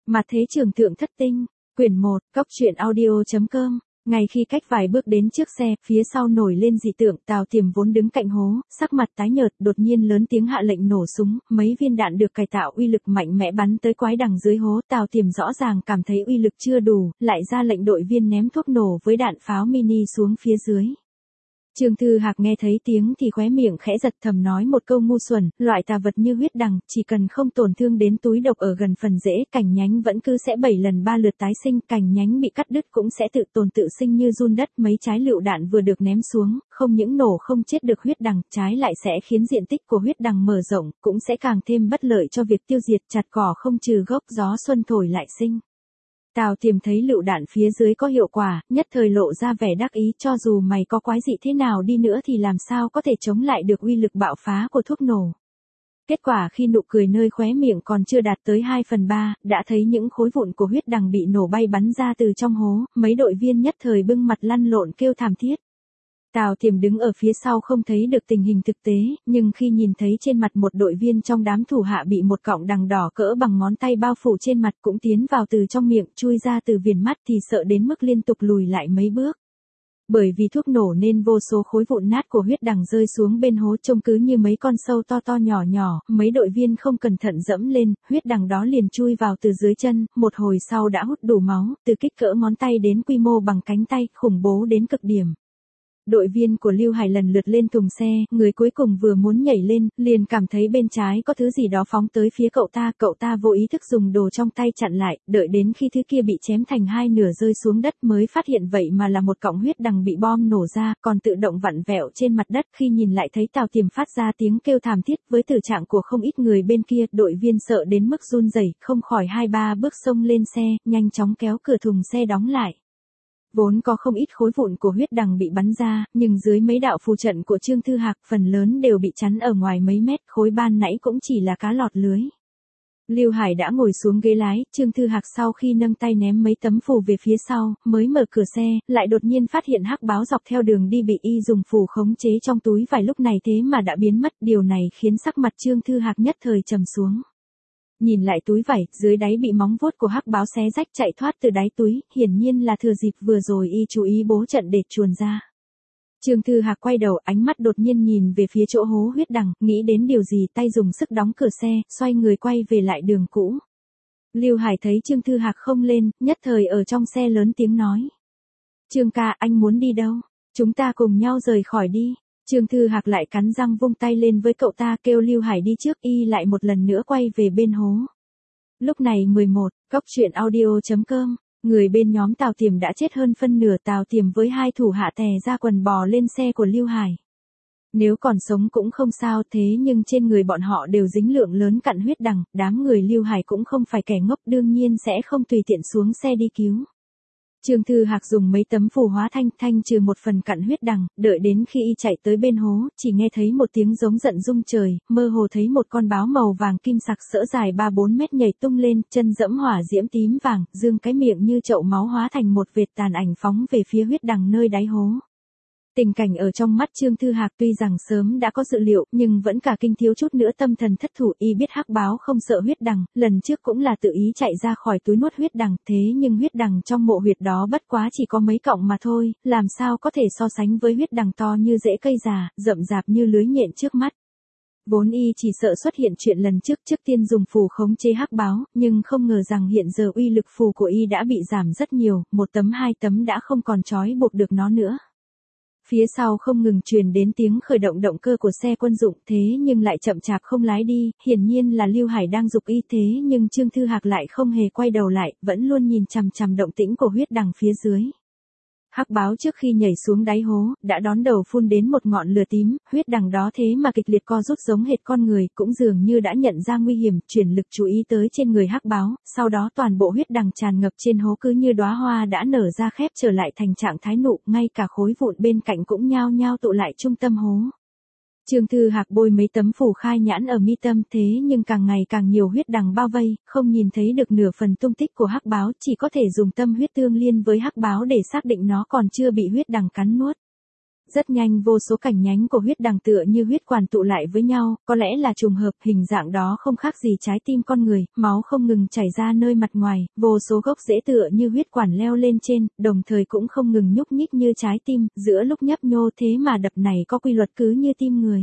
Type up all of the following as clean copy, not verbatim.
Mặt thế trường thượng thất tinh, quyển 1, Cóc truyện audio.com. Ngay khi cách vài bước đến trước xe, phía sau nổi lên dị tượng, Tào Tiềm vốn đứng cạnh hố, sắc mặt tái nhợt, đột nhiên lớn tiếng hạ lệnh nổ súng, mấy viên đạn được cải tạo uy lực mạnh mẽ bắn tới quái đằng dưới hố, Tào Tiềm rõ ràng cảm thấy uy lực chưa đủ, lại ra lệnh đội viên ném thuốc nổ với đạn pháo mini xuống phía dưới. Trương Thư Hạc nghe thấy tiếng thì khóe miệng khẽ giật, thầm nói một câu ngu xuẩn, loại tà vật như huyết đằng, chỉ cần không tổn thương đến túi độc ở gần phần rễ, cành nhánh vẫn cứ sẽ 7 lần 3 lượt tái sinh, cành nhánh bị cắt đứt cũng sẽ tự tồn tự sinh như giun đất. Mấy trái lựu đạn vừa được ném xuống, không những nổ không chết được huyết đằng, trái lại sẽ khiến diện tích của huyết đằng mở rộng, cũng sẽ càng thêm bất lợi cho việc tiêu diệt, chặt cỏ không trừ gốc, gió xuân thổi lại sinh. Tào Tiềm thấy lựu đạn phía dưới có hiệu quả, nhất thời lộ ra vẻ đắc ý, cho dù mày có quái dị thế nào đi nữa thì làm sao có thể chống lại được uy lực bạo phá của thuốc nổ. Kết quả khi nụ cười nơi khóe miệng còn chưa đạt tới 2/3, đã thấy những khối vụn của huyết đằng bị nổ bay bắn ra từ trong hố, mấy đội viên nhất thời bưng mặt lăn lộn kêu thảm thiết. Tào Tiềm đứng ở phía sau không thấy được tình hình thực tế, nhưng khi nhìn thấy trên mặt một đội viên trong đám thủ hạ bị một cọng đằng đỏ cỡ bằng ngón tay bao phủ trên mặt cũng tiến vào từ trong miệng chui ra từ viền mắt thì sợ đến mức liên tục lùi lại mấy bước. Bởi vì thuốc nổ nên vô số khối vụn nát của huyết đằng rơi xuống bên hố trông cứ như mấy con sâu to to nhỏ nhỏ, mấy đội viên không cẩn thận dẫm lên, huyết đằng đó liền chui vào từ dưới chân, một hồi sau đã hút đủ máu, từ kích cỡ ngón tay đến quy mô bằng cánh tay, khủng bố đến cực điểm. Đội viên của Lưu Hải lần lượt lên thùng xe, người cuối cùng vừa muốn nhảy lên, liền cảm thấy bên trái có thứ gì đó phóng tới phía cậu ta vô ý thức dùng đồ trong tay chặn lại, đợi đến khi thứ kia bị chém thành hai nửa rơi xuống đất mới phát hiện vậy mà là một cọng huyết đằng bị bom nổ ra, còn tự động vặn vẹo trên mặt đất. Khi nhìn lại thấy Tào Tiềm phát ra tiếng kêu thảm thiết, với tử trạng của không ít người bên kia, đội viên sợ đến mức run rẩy, không khỏi 2-3 bước xông lên xe, nhanh chóng kéo cửa thùng xe đóng lại. Vốn có không ít khối vụn của huyết đằng bị bắn ra, nhưng dưới mấy đạo phù trận của Trương Thư Hạc phần lớn đều bị chắn ở ngoài mấy mét, khối ban nãy cũng chỉ là cá lọt lưới. Lưu Hải đã ngồi xuống ghế lái, Trương Thư Hạc sau khi nâng tay ném mấy tấm phù về phía sau, mới mở cửa xe, lại đột nhiên phát hiện hắc báo dọc theo đường đi bị y dùng phù khống chế trong túi vải lúc này thế mà đã biến mất, điều này khiến sắc mặt Trương Thư Hạc nhất thời trầm xuống. Nhìn lại túi vải, dưới đáy bị móng vuốt của hắc báo xé rách chạy thoát từ đáy túi, hiển nhiên là thừa dịp vừa rồi y chú ý bố trận để chuồn ra. Trương Thư Hạc quay đầu, ánh mắt đột nhiên nhìn về phía chỗ hố huyết đằng, nghĩ đến điều gì, tay dùng sức đóng cửa xe, xoay người quay về lại đường cũ. Lưu Hải thấy Trương Thư Hạc không lên, nhất thời ở trong xe lớn tiếng nói: "Trương ca, anh muốn đi đâu? Chúng ta cùng nhau rời khỏi đi." Trương Thư Hạc lại cắn răng vung tay lên với cậu ta kêu Lưu Hải đi trước, y lại một lần nữa quay về bên hố. Lúc này 11, Cóc truyện audio.com, người bên nhóm Tào Tiềm đã chết hơn phân nửa. Tào Tiềm với hai thủ hạ tè ra quần bò lên xe của Lưu Hải. Nếu còn sống cũng không sao, thế nhưng trên người bọn họ đều dính lượng lớn cặn huyết đằng, đám người Lưu Hải cũng không phải kẻ ngốc, đương nhiên sẽ không tùy tiện xuống xe đi cứu. Trương Thư Hạc dùng mấy tấm phù hóa thanh trừ một phần cặn huyết đằng, đợi đến khi y chạy tới bên hố, chỉ nghe thấy một tiếng giống giận rung trời, mơ hồ thấy một con báo màu vàng kim sặc sỡ dài 3-4 mét nhảy tung lên, chân dẫm hỏa diễm tím vàng, dương cái miệng như chậu máu hóa thành một vệt tàn ảnh phóng về phía huyết đằng nơi đáy hố. Tình cảnh ở trong mắt Trương Thư Hạc tuy rằng sớm đã có dự liệu, nhưng vẫn cả kinh thiếu chút nữa tâm thần thất thủ. Y biết hắc báo không sợ huyết đằng, lần trước cũng là tự ý chạy ra khỏi túi nuốt huyết đằng, thế nhưng huyết đằng trong mộ huyệt đó bất quá chỉ có mấy cọng mà thôi, làm sao có thể so sánh với huyết đằng to như rễ cây già, rậm rạp như lưới nhện trước mắt. Vốn y chỉ sợ xuất hiện chuyện lần trước tiên dùng phù khống chế hắc báo, nhưng không ngờ rằng hiện giờ uy lực phù của y đã bị giảm rất nhiều, 1 tấm 2 tấm đã không còn trói buộc được nó nữa. Phía sau không ngừng truyền đến tiếng khởi động động cơ của xe quân dụng, thế nhưng lại chậm chạp không lái đi, hiển nhiên là Lưu Hải đang giục y, thế nhưng Trương Thư Hạc lại không hề quay đầu lại, vẫn luôn nhìn chằm chằm động tĩnh của huyết đằng phía dưới. Hắc báo trước khi nhảy xuống đáy hố, đã đón đầu phun đến một ngọn lửa tím, huyết đằng đó thế mà kịch liệt co rút giống hệt con người, cũng dường như đã nhận ra nguy hiểm, chuyển lực chú ý tới trên người hắc báo, sau đó toàn bộ huyết đằng tràn ngập trên hố cứ như đóa hoa đã nở ra khép trở lại thành trạng thái nụ, ngay cả khối vụn bên cạnh cũng nhao nhao tụ lại trung tâm hố. Trương Thư Hạc bôi mấy tấm phù khai nhãn ở mi tâm, thế nhưng càng ngày càng nhiều huyết đằng bao vây, không nhìn thấy được nửa phần tung tích của hắc báo, chỉ có thể dùng tâm huyết tương liên với hắc báo để xác định nó còn chưa bị huyết đằng cắn nuốt. Rất nhanh vô số cảnh nhánh của huyết đằng tựa như huyết quản tụ lại với nhau, có lẽ là trùng hợp, hình dạng đó không khác gì trái tim con người, máu không ngừng chảy ra nơi mặt ngoài, vô số gốc rễ tựa như huyết quản leo lên trên, đồng thời cũng không ngừng nhúc nhích như trái tim, giữa lúc nhấp nhô thế mà đập này có quy luật cứ như tim người.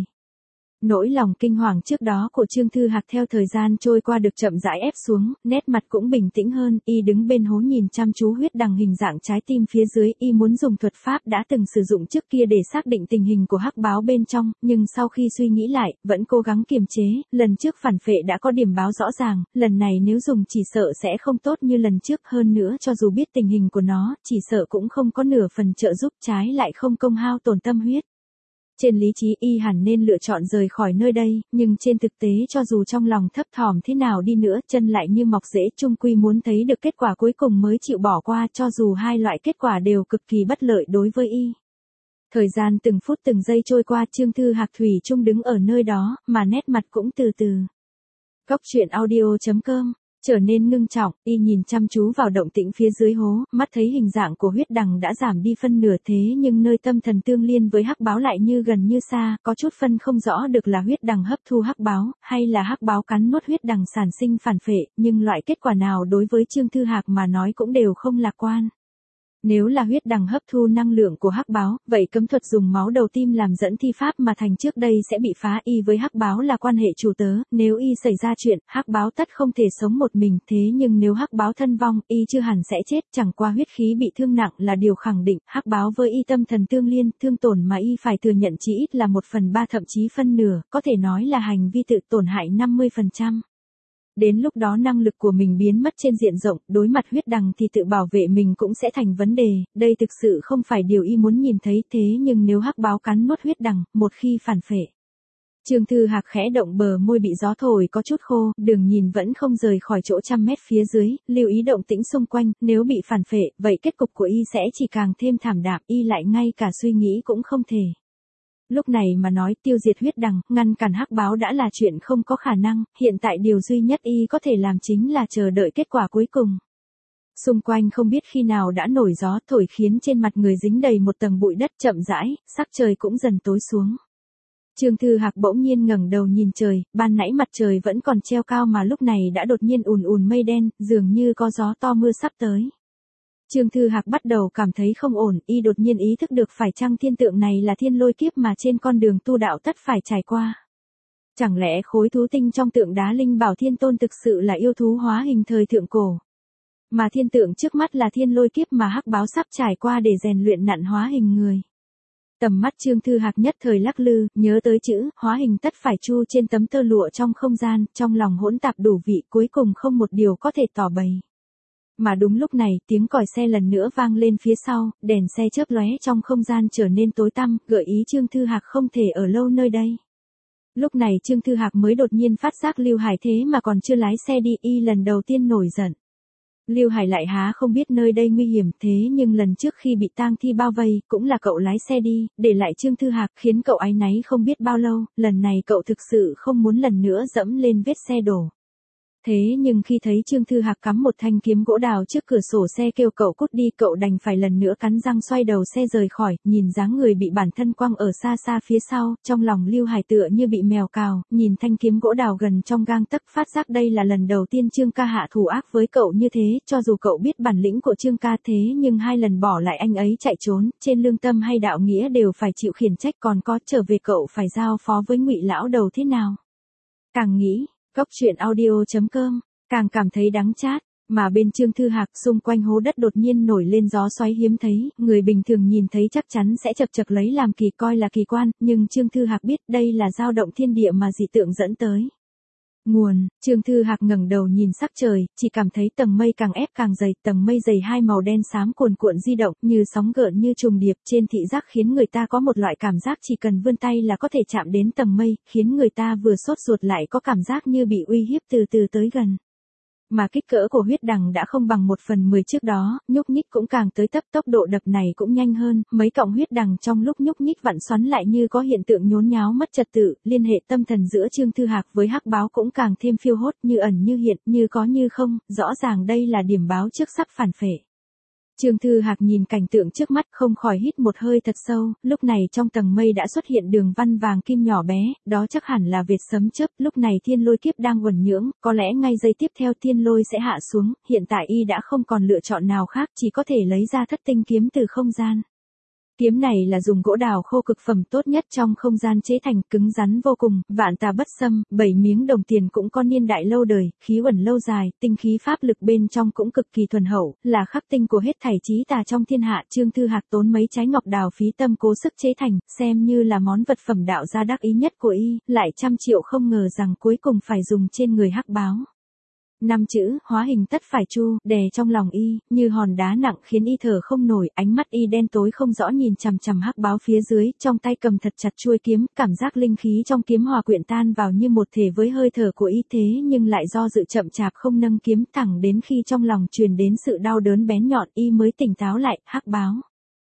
Nỗi lòng kinh hoàng trước đó của Trương Thư Hạc theo thời gian trôi qua được chậm rãi ép xuống, nét mặt cũng bình tĩnh hơn, y đứng bên hố nhìn chăm chú huyết đằng hình dạng trái tim phía dưới, y muốn dùng thuật pháp đã từng sử dụng trước kia để xác định tình hình của hắc báo bên trong, nhưng sau khi suy nghĩ lại, vẫn cố gắng kiềm chế, lần trước phản phệ đã có điểm báo rõ ràng, lần này nếu dùng chỉ sợ sẽ không tốt như lần trước, hơn nữa cho dù biết tình hình của nó, chỉ sợ cũng không có nửa phần trợ giúp, trái lại không công hao tổn tâm huyết. Trên lý trí y hẳn nên lựa chọn rời khỏi nơi đây, nhưng trên thực tế cho dù trong lòng thấp thỏm thế nào đi nữa, chân lại như mọc rễ, chung quy muốn thấy được kết quả cuối cùng mới chịu bỏ qua, cho dù hai loại kết quả đều cực kỳ bất lợi đối với y. Thời gian từng phút từng giây trôi qua, Trương Thư Hạc thủy chung đứng ở nơi đó, mà nét mặt cũng từ từ. Cốc truyện audio.com trở nên ngưng trọng, y nhìn chăm chú vào động tĩnh phía dưới hố, mắt thấy hình dạng của huyết đằng đã giảm đi phân nửa, thế nhưng nơi tâm thần tương liên với hắc báo lại như gần như xa, có chút phân không rõ được là huyết đằng hấp thu hắc báo, hay là hắc báo cắn nuốt huyết đằng sản sinh phản phệ, nhưng loại kết quả nào đối với Trương Thư Hạc mà nói cũng đều không lạc quan. Nếu là huyết đằng hấp thu năng lượng của hắc báo, vậy cấm thuật dùng máu đầu tim làm dẫn thi pháp mà thành trước đây sẽ bị phá, y với hắc báo là quan hệ chủ tớ, nếu y xảy ra chuyện, hắc báo tất không thể sống một mình, thế nhưng nếu hắc báo thân vong, y chưa hẳn sẽ chết, chẳng qua huyết khí bị thương nặng là điều khẳng định, hắc báo với y tâm thần tương liên, thương tổn mà y phải thừa nhận chỉ ít là 1/3 thậm chí phân nửa, có thể nói là hành vi tự tổn hại 50%. Đến lúc đó năng lực của mình biến mất trên diện rộng, đối mặt huyết đằng thì tự bảo vệ mình cũng sẽ thành vấn đề, đây thực sự không phải điều y muốn nhìn thấy, thế nhưng nếu hắc báo cắn nuốt huyết đằng, một khi phản phệ. Trương Thư Hạc khẽ động bờ môi bị gió thổi có chút khô, đường nhìn vẫn không rời khỏi chỗ trăm mét phía dưới, lưu ý động tĩnh xung quanh, nếu bị phản phệ, vậy kết cục của y sẽ chỉ càng thêm thảm đạm, y lại ngay cả suy nghĩ cũng không thể. Lúc này mà nói tiêu diệt huyết đằng, ngăn cản hắc báo đã là chuyện không có khả năng, hiện tại điều duy nhất y có thể làm chính là chờ đợi kết quả cuối cùng. Xung quanh không biết khi nào đã nổi gió thổi khiến trên mặt người dính đầy một tầng bụi đất, chậm rãi, sắc trời cũng dần tối xuống. Trương Thư Hạc bỗng nhiên ngẩng đầu nhìn trời, ban nãy mặt trời vẫn còn treo cao mà lúc này đã đột nhiên ùn ùn mây đen, dường như có gió to mưa sắp tới. Trương Thư Hạc bắt đầu cảm thấy không ổn, y đột nhiên ý thức được phải chăng thiên tượng này là thiên lôi kiếp mà trên con đường tu đạo tất phải trải qua. Chẳng lẽ khối thú tinh trong tượng đá Linh Bảo Thiên Tôn thực sự là yêu thú hóa hình thời thượng cổ? Mà thiên tượng trước mắt là thiên lôi kiếp mà hắc báo sắp trải qua để rèn luyện nặn hóa hình người. Tầm mắt Trương Thư Hạc nhất thời lắc lư, nhớ tới chữ, hóa hình tất phải chu trên tấm tơ lụa trong không gian, trong lòng hỗn tạp đủ vị, cuối cùng không một điều có thể tỏ bày. Mà đúng lúc này, tiếng còi xe lần nữa vang lên phía sau, đèn xe chớp lóe trong không gian trở nên tối tăm, gợi ý Trương Thư Hạc không thể ở lâu nơi đây. Lúc này Trương Thư Hạc mới đột nhiên phát giác Lưu Hải thế mà còn chưa lái xe đi, y lần đầu tiên nổi giận. Lưu Hải lại há không biết nơi đây nguy hiểm, thế nhưng lần trước khi bị tang thi bao vây, cũng là cậu lái xe đi, để lại Trương Thư Hạc, khiến cậu áy náy không biết bao lâu, lần này cậu thực sự không muốn lần nữa dẫm lên vết xe đổ. Thế nhưng khi thấy Trương Thư Hạc cắm một thanh kiếm gỗ đào trước cửa sổ xe kêu cậu cút đi, cậu đành phải lần nữa cắn răng xoay đầu xe rời khỏi, nhìn dáng người bị bản thân quăng ở xa xa phía sau, trong lòng Lưu Hải tựa như bị mèo cào, nhìn thanh kiếm gỗ đào gần trong gang tấc, phát giác đây là lần đầu tiên Trương ca hạ thủ ác với cậu như thế, cho dù cậu biết bản lĩnh của Trương ca thế nhưng 2 lần bỏ lại anh ấy chạy trốn, trên lương tâm hay đạo nghĩa đều phải chịu khiển trách, còn có trở về cậu phải giao phó với Ngụy lão đầu thế nào. Càng nghĩ, Cốc truyện audio.com, càng cảm thấy đắng chát, mà bên Trương Thư Hạc xung quanh hố đất đột nhiên nổi lên gió xoáy hiếm thấy, người bình thường nhìn thấy chắc chắn sẽ chật chật lấy làm kỳ, coi là kỳ quan, nhưng Trương Thư Hạc biết đây là dao động thiên địa mà dị tượng dẫn tới. Nguồn, Trương Thư Hạc ngẩng đầu nhìn sắc trời, chỉ cảm thấy tầng mây càng ép càng dày, tầng mây dày 2 màu đen xám cuồn cuộn di động, như sóng gợn như trùng điệp, trên thị giác khiến người ta có một loại cảm giác chỉ cần vươn tay là có thể chạm đến tầng mây, khiến người ta vừa sốt ruột lại có cảm giác như bị uy hiếp từ từ tới gần. Mà kích cỡ của huyết đằng đã không bằng 1/10 trước đó, nhúc nhích cũng càng tới tốc độ đập này cũng nhanh hơn, mấy cọng huyết đằng trong lúc nhúc nhích vặn xoắn lại như có hiện tượng nhốn nháo mất trật tự, liên hệ tâm thần giữa Trương Thư Hạc với hắc báo cũng càng thêm phiêu hốt, như ẩn như hiện, như có như không, rõ ràng đây là điểm báo trước sắp phản phệ. Trương Thư Hạc nhìn cảnh tượng trước mắt không khỏi hít một hơi thật sâu, lúc này trong tầng mây đã xuất hiện đường văn vàng kim nhỏ bé, đó chắc hẳn là Việt sấm chớp, lúc này thiên lôi kiếp đang uẩn nhưỡng, có lẽ ngay giây tiếp theo thiên lôi sẽ hạ xuống, hiện tại y đã không còn lựa chọn nào khác, chỉ có thể lấy ra thất tinh kiếm từ không gian. Kiếm này là dùng gỗ đào khô cực phẩm tốt nhất trong không gian chế thành, cứng rắn vô cùng, vạn tà bất xâm, 7 miếng đồng tiền cũng có niên đại lâu đời, khí uẩn lâu dài, tinh khí pháp lực bên trong cũng cực kỳ thuần hậu, là khắc tinh của hết thảy chí tà trong thiên hạ. Trương Thư Hạc tốn mấy trái ngọc đào phí tâm cố sức chế thành, xem như là món vật phẩm đạo gia đắc ý nhất của y, lại trăm triệu không ngờ rằng cuối cùng phải dùng trên người hắc báo. 5 chữ, hóa hình tất phải chu, đè trong lòng y, như hòn đá nặng khiến y thở không nổi, ánh mắt y đen tối không rõ nhìn chằm chằm hắc báo phía dưới, trong tay cầm thật chặt chuôi kiếm, cảm giác linh khí trong kiếm hòa quyện tan vào như một thể với hơi thở của y thế nhưng lại do dự chậm chạp không nâng kiếm thẳng đến khi trong lòng truyền đến sự đau đớn bén nhọn y mới tỉnh táo lại, hắc báo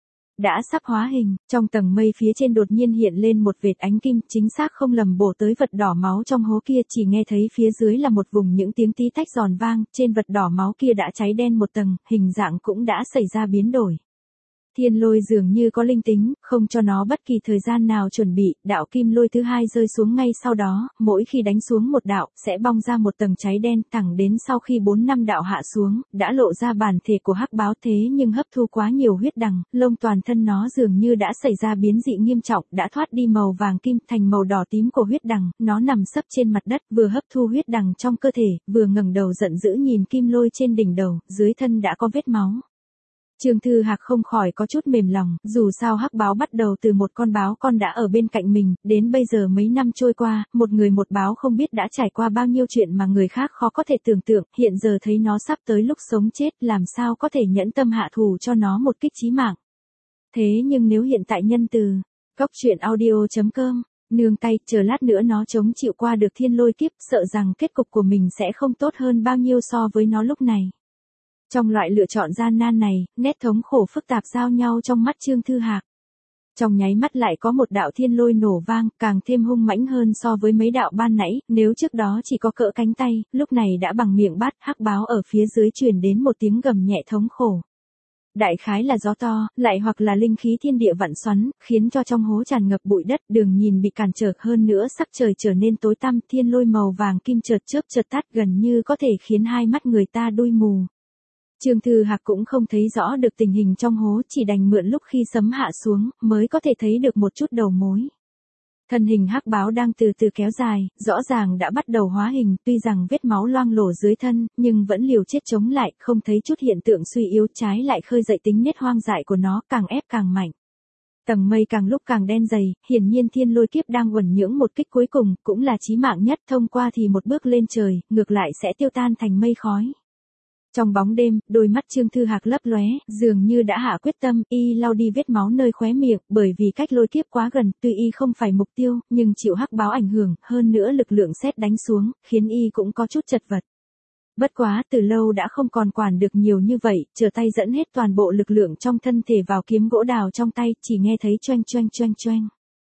đã sắp hóa hình, trong tầng mây phía trên đột nhiên hiện lên một vệt ánh kim, chính xác không lầm bổ tới vật đỏ máu trong hố kia, chỉ nghe thấy phía dưới là một vùng những tiếng tí tách giòn vang, trên vật đỏ máu kia đã cháy đen một tầng, hình dạng cũng đã xảy ra biến đổi. Thiên lôi dường như có linh tính, không cho nó bất kỳ thời gian nào chuẩn bị, đạo kim lôi thứ hai rơi xuống ngay sau đó, mỗi khi đánh xuống một đạo, sẽ bong ra một tầng cháy đen, thẳng đến sau khi 4-5 đạo hạ xuống, đã lộ ra bản thể của hắc báo thế nhưng hấp thu quá nhiều huyết đằng, lông toàn thân nó dường như đã xảy ra biến dị nghiêm trọng, đã thoát đi màu vàng kim thành màu đỏ tím của huyết đằng, nó nằm sấp trên mặt đất, vừa hấp thu huyết đằng trong cơ thể, vừa ngẩng đầu giận dữ nhìn kim lôi trên đỉnh đầu, dưới thân đã có vết máu. Trương Thư Hạc không khỏi có chút mềm lòng, dù sao hắc báo bắt đầu từ một con báo con đã ở bên cạnh mình, đến bây giờ mấy năm trôi qua, một người một báo không biết đã trải qua bao nhiêu chuyện mà người khác khó có thể tưởng tượng, hiện giờ thấy nó sắp tới lúc sống chết, làm sao có thể nhẫn tâm hạ thủ cho nó một kích chí mạng. Thế nhưng nếu hiện tại nhân từ, goctruyện.audio.com, nương tay, chờ lát nữa nó chống chịu qua được thiên lôi kiếp, sợ rằng kết cục của mình sẽ không tốt hơn bao nhiêu so với nó lúc này. Trong loại lựa chọn gian nan này, nét thống khổ phức tạp giao nhau trong mắt Trương Thư Hạc. Trong nháy mắt lại có một đạo thiên lôi nổ vang, càng thêm hung mãnh hơn so với mấy đạo ban nãy, nếu trước đó chỉ có cỡ cánh tay, lúc này đã bằng miệng bát, hắc báo ở phía dưới truyền đến một tiếng gầm nhẹ thống khổ. Đại khái là gió to, lại hoặc là linh khí thiên địa vặn xoắn, khiến cho trong hố tràn ngập bụi đất, đường nhìn bị cản trở, hơn nữa sắc trời trở nên tối tăm, thiên lôi màu vàng kim chợt chớp chợt tắt, gần như có thể khiến hai mắt người ta đui mù. Trương Thư Hạc cũng không thấy rõ được tình hình trong hố, chỉ đành mượn lúc khi sấm hạ xuống, mới có thể thấy được một chút đầu mối. Thân hình hắc báo đang từ từ kéo dài, rõ ràng đã bắt đầu hóa hình, tuy rằng vết máu loang lổ dưới thân, nhưng vẫn liều chết chống lại, không thấy chút hiện tượng suy yếu, trái lại khơi dậy tính nết hoang dại của nó, càng ép càng mạnh. Tầng mây càng lúc càng đen dày, hiển nhiên thiên lôi kiếp đang uẩn nhưỡng một kích cuối cùng, cũng là chí mạng nhất, thông qua thì một bước lên trời, ngược lại sẽ tiêu tan thành mây khói. Trong bóng đêm, đôi mắt Trương Thư Hạc lấp lóe, dường như đã hạ quyết tâm, y lau đi vết máu nơi khóe miệng, bởi vì cách lôi kiếp quá gần, tuy y không phải mục tiêu, nhưng chịu hắc báo ảnh hưởng, hơn nữa lực lượng sét đánh xuống, khiến y cũng có chút chật vật. Bất quá, từ lâu đã không còn quản được nhiều như vậy, trở tay dẫn hết toàn bộ lực lượng trong thân thể vào kiếm gỗ đào trong tay, chỉ nghe thấy choeng choeng choeng choeng.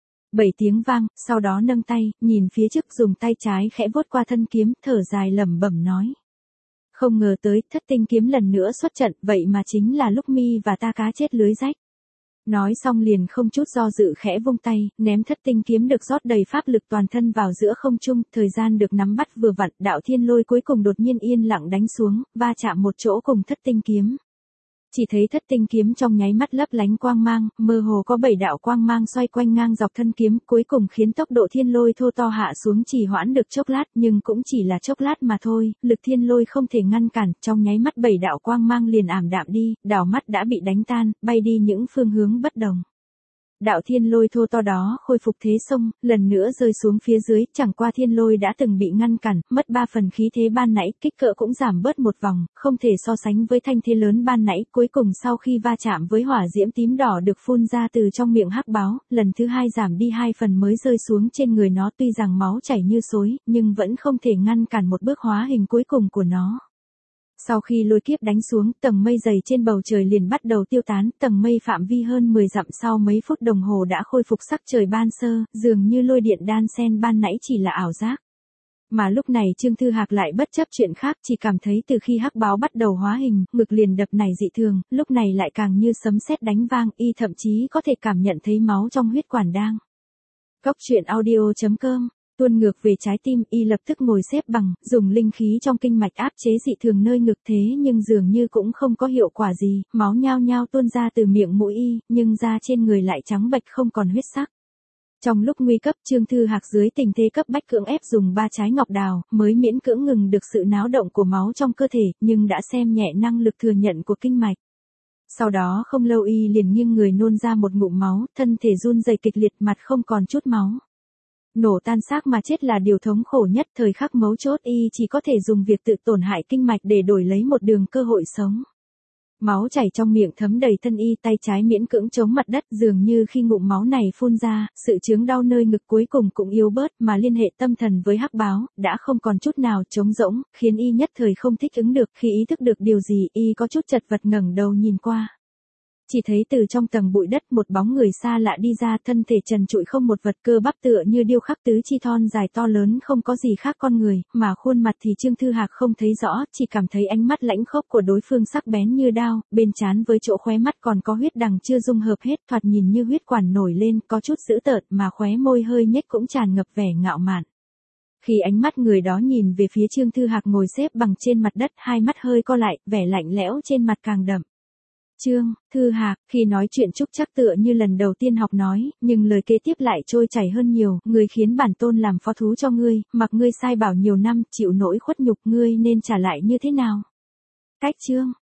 7 tiếng vang, sau đó nâng tay, nhìn phía trước dùng tay trái khẽ vuốt qua thân kiếm, thở dài lẩm bẩm nói. Không ngờ tới, thất tinh kiếm lần nữa xuất trận, vậy mà chính là lúc mi và ta cá chết lưới rách. Nói xong liền không chút do dự khẽ vung tay, ném thất tinh kiếm được rót đầy pháp lực toàn thân vào giữa không trung, thời gian được nắm bắt vừa vặn, đạo thiên lôi cuối cùng đột nhiên yên lặng đánh xuống, va chạm một chỗ cùng thất tinh kiếm. Chỉ thấy thất tinh kiếm trong nháy mắt lấp lánh quang mang, mơ hồ có 7 đạo quang mang xoay quanh ngang dọc thân kiếm, cuối cùng khiến tốc độ thiên lôi thô to hạ xuống chỉ hoãn được chốc lát, nhưng cũng chỉ là chốc lát mà thôi, lực thiên lôi không thể ngăn cản, trong nháy mắt 7 đạo quang mang liền ảm đạm đi, đảo mắt đã bị đánh tan, bay đi những phương hướng bất đồng. Đạo thiên lôi thô to đó khôi phục thế sông, lần nữa rơi xuống phía dưới, chẳng qua thiên lôi đã từng bị ngăn cản, mất 3 phần khí thế ban nãy, kích cỡ cũng giảm bớt một vòng, không thể so sánh với thanh thế lớn ban nãy, cuối cùng sau khi va chạm với hỏa diễm tím đỏ được phun ra từ trong miệng hắc báo, lần thứ hai giảm đi 2 phần mới rơi xuống trên người nó, tuy rằng máu chảy như xối, nhưng vẫn không thể ngăn cản một bước hóa hình cuối cùng của nó. Sau khi lôi kiếp đánh xuống, tầng mây dày trên bầu trời liền bắt đầu tiêu tán, tầng mây phạm vi hơn 10 dặm sau mấy phút đồng hồ đã khôi phục sắc trời ban sơ, dường như lôi điện đan sen ban nãy chỉ là ảo giác. Mà lúc này Trương Thư Hạc lại bất chấp chuyện khác, chỉ cảm thấy từ khi hắc báo bắt đầu hóa hình, ngực liền đập nảy dị thường, lúc này lại càng như sấm sét đánh vang, y thậm chí có thể cảm nhận thấy máu trong huyết quản đang. Cốc truyện audio.com tuôn ngược về trái tim, y lập tức ngồi xếp bằng, dùng linh khí trong kinh mạch áp chế dị thường nơi ngực, thế nhưng dường như cũng không có hiệu quả gì, máu nhao nhao tuôn ra từ miệng mũi y, nhưng da trên người lại trắng bệch không còn huyết sắc. Trong lúc nguy cấp, Trương Thư Hạc dưới tình thế cấp bách cưỡng ép dùng 3 trái ngọc đào, mới miễn cưỡng ngừng được sự náo động của máu trong cơ thể, nhưng đã xem nhẹ năng lực thừa nhận của kinh mạch. Sau đó không lâu y liền nghiêng người nôn ra một ngụm máu, thân thể run rẩy kịch liệt, mặt không còn chút máu. Nổ tan xác mà chết là điều thống khổ nhất, thời khắc mấu chốt y chỉ có thể dùng việc tự tổn hại kinh mạch để đổi lấy một đường cơ hội sống. Máu chảy trong miệng thấm đầy thân y, tay trái miễn cưỡng chống mặt đất, dường như khi ngụm máu này phun ra, sự chướng đau nơi ngực cuối cùng cũng yếu bớt, mà liên hệ tâm thần với hắc báo, đã không còn chút nào trống rỗng, khiến y nhất thời không thích ứng được, khi ý thức được điều gì, y có chút chật vật ngẩng đầu nhìn qua. Chỉ thấy từ trong tầng bụi đất một bóng người xa lạ đi ra, thân thể trần trụi không một vật, cơ bắp tựa như điêu khắc, tứ chi thon dài to lớn không có gì khác con người, mà khuôn mặt thì Trương Thư Hạc không thấy rõ, chỉ cảm thấy ánh mắt lãnh khốc của đối phương sắc bén như đao, bên trán với chỗ khóe mắt còn có huyết đằng chưa dung hợp hết, thoạt nhìn như huyết quản nổi lên, có chút dữ tợn, mà khóe môi hơi nhếch cũng tràn ngập vẻ ngạo mạn. Khi ánh mắt người đó nhìn về phía Trương Thư Hạc ngồi xếp bằng trên mặt đất, hai mắt hơi co lại, vẻ lạnh lẽo trên mặt càng đậm. Trương Thư Hạc, khi nói chuyện Trúc Trắc tựa như lần đầu tiên học nói, nhưng lời kế tiếp lại trôi chảy hơn nhiều, ngươi khiến bản tôn làm phó thú cho ngươi, mặc ngươi sai bảo nhiều năm, chịu nỗi khuất nhục, ngươi nên trả lại như thế nào? Cách Trương